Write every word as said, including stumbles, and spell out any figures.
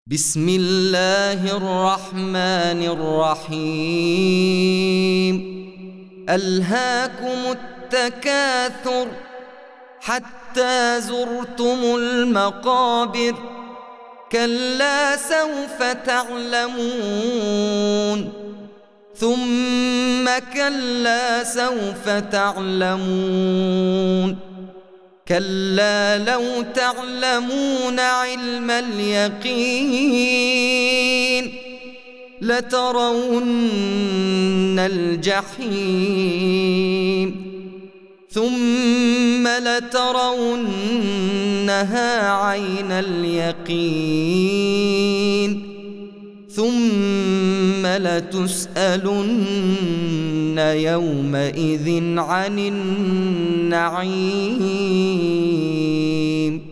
بسم الله الرحمن الرحيم ألهاكم التكاثر حتى زرتم المقابر كلا سوف تعلمون ثم كلا سوف تعلمون كلا لو تعلمون علم اليقين لترون الجحيم ثم لترونها عين اليقين ثم لتسألن يومئذ عن النعيم.